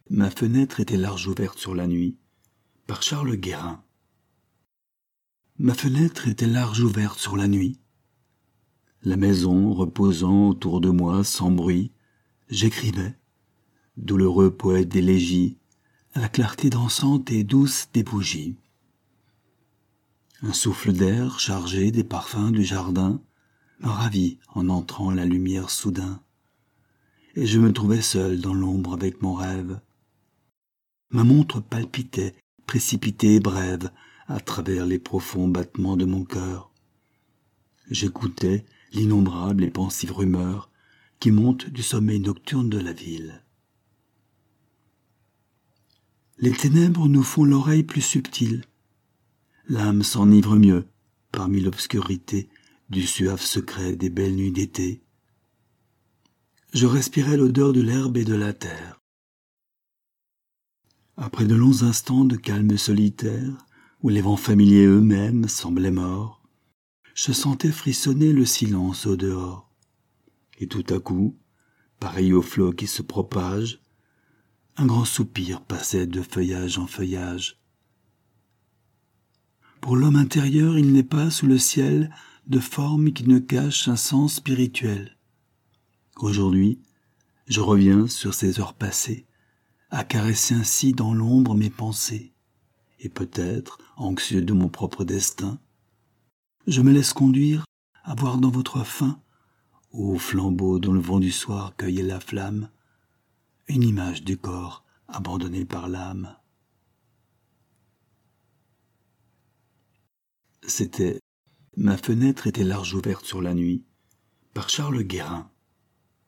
Ma fenêtre était large ouverte sur la nuit, par Charles Guérin. Ma fenêtre était large ouverte sur la nuit. La maison reposant autour de moi sans bruit, j'écrivais, douloureux poète d'élégie, à la clarté dansante et douce des bougies. Un souffle d'air chargé des parfums du jardin me ravit en entrant la lumière soudain, et je me trouvais seul dans l'ombre avec mon rêve. Ma montre palpitait, précipitée et brève, à travers les profonds battements de mon cœur. J'écoutais l'innombrable et pensive rumeur qui monte du sommeil nocturne de la ville. Les ténèbres nous font l'oreille plus subtile. L'âme s'enivre mieux parmi l'obscurité du suave secret des belles nuits d'été. Je respirais l'odeur de l'herbe et de la terre. Après de longs instants de calme solitaire, où les vents familiers eux-mêmes semblaient morts, je sentais frissonner le silence au dehors. Et tout à coup, pareil au flot qui se propage, un grand soupir passait de feuillage en feuillage. Pour l'homme intérieur, il n'est pas sous le ciel de forme qui ne cache un sens spirituel. Aujourd'hui, je reviens sur ces heures passées, à caresser ainsi dans l'ombre mes pensées, et peut-être, anxieux de mon propre destin, je me laisse conduire à voir dans votre fin, ô flambeau dont le vent du soir cueillait la flamme, une image du corps abandonné par l'âme. C'était « Ma fenêtre était large ouverte sur la nuit » par Charles Guérin.